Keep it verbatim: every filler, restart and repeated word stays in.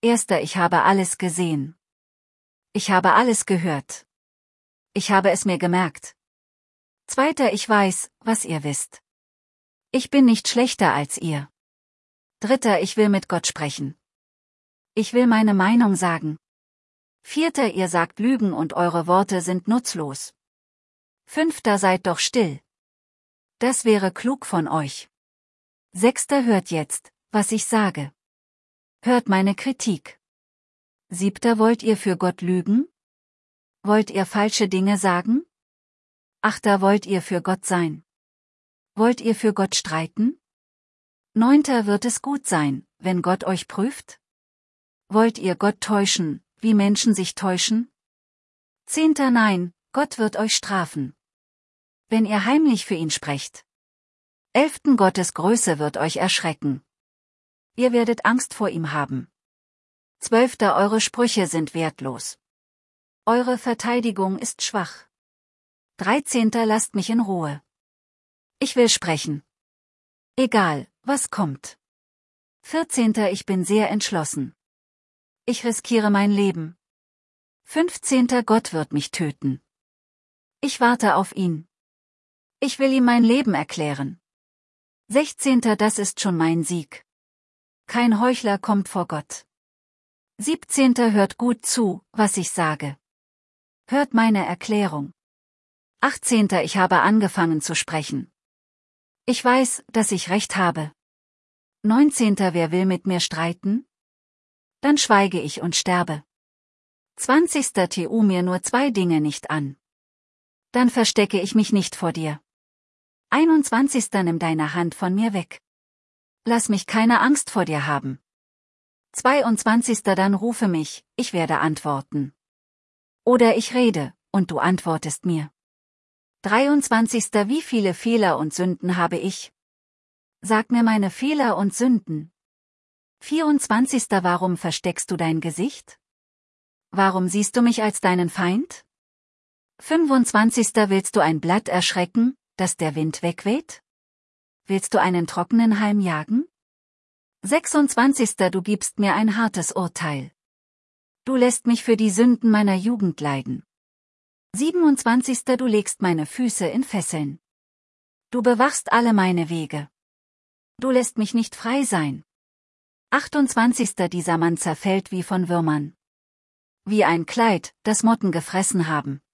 Erster, ich habe alles gesehen. Ich habe alles gehört. Ich habe es mir gemerkt. Zweiter, ich weiß, was ihr wisst. Ich bin nicht schlechter als ihr. Dritter, ich will mit Gott sprechen. Ich will meine Meinung sagen. Vierter, ihr sagt Lügen und eure Worte sind nutzlos. Fünfter, seid doch still. Das wäre klug von euch. Sechster, hört jetzt, was ich sage. Hört meine Kritik. Siebter, wollt ihr für Gott lügen? Wollt ihr falsche Dinge sagen? Achter, wollt ihr für Gott sein? Wollt ihr für Gott streiten? Neunter, wird es gut sein, wenn Gott euch prüft? Wollt ihr Gott täuschen, wie Menschen sich täuschen? Zehnter, nein, Gott wird euch strafen. Wenn ihr heimlich für ihn sprecht. Elften, Gottes Größe wird euch erschrecken. Ihr werdet Angst vor ihm haben. Zwölfter, eure Sprüche sind wertlos. Eure Verteidigung ist schwach. Dreizehnter, lasst mich in Ruhe. Ich will sprechen. Egal, was kommt. Vierzehnter, ich bin sehr entschlossen. Ich riskiere mein Leben. Fünfzehnter, Gott wird mich töten. Ich warte auf ihn. Ich will ihm mein Leben erklären. Sechzehnter, das ist schon mein Sieg. Kein Heuchler kommt vor Gott. Siebzehnter, hört gut zu, was ich sage. Hört meine Erklärung. Achtzehnter, ich habe angefangen zu sprechen. Ich weiß, dass ich recht habe. Neunzehnter, wer will mit mir streiten? Dann schweige ich und sterbe. Zwanzigster, tu mir nur zwei Dinge nicht an. Dann verstecke ich mich nicht vor dir. Einundzwanzigster, nimm deine Hand von mir weg. Lass mich keine Angst vor dir haben. Zweiundzwanzigster, dann rufe mich, ich werde antworten. Oder ich rede, und du antwortest mir. Dreiundzwanzigster, wie viele Fehler und Sünden habe ich? Sag mir meine Fehler und Sünden. vierundzwanzigster, warum versteckst du dein Gesicht? Warum siehst du mich als deinen Feind? fünfundzwanzigster, willst du ein Blatt erschrecken, das der Wind wegweht? Willst du einen trockenen Halm jagen? sechsundzwanzigster, du gibst mir ein hartes Urteil. Du lässt mich für die Sünden meiner Jugend leiden. siebenundzwanzigster, du legst meine Füße in Fesseln. Du bewachst alle meine Wege. Du lässt mich nicht frei sein. achtundzwanzigster, dieser Mann zerfällt wie von Würmern. Wie ein Kleid, das Motten gefressen haben.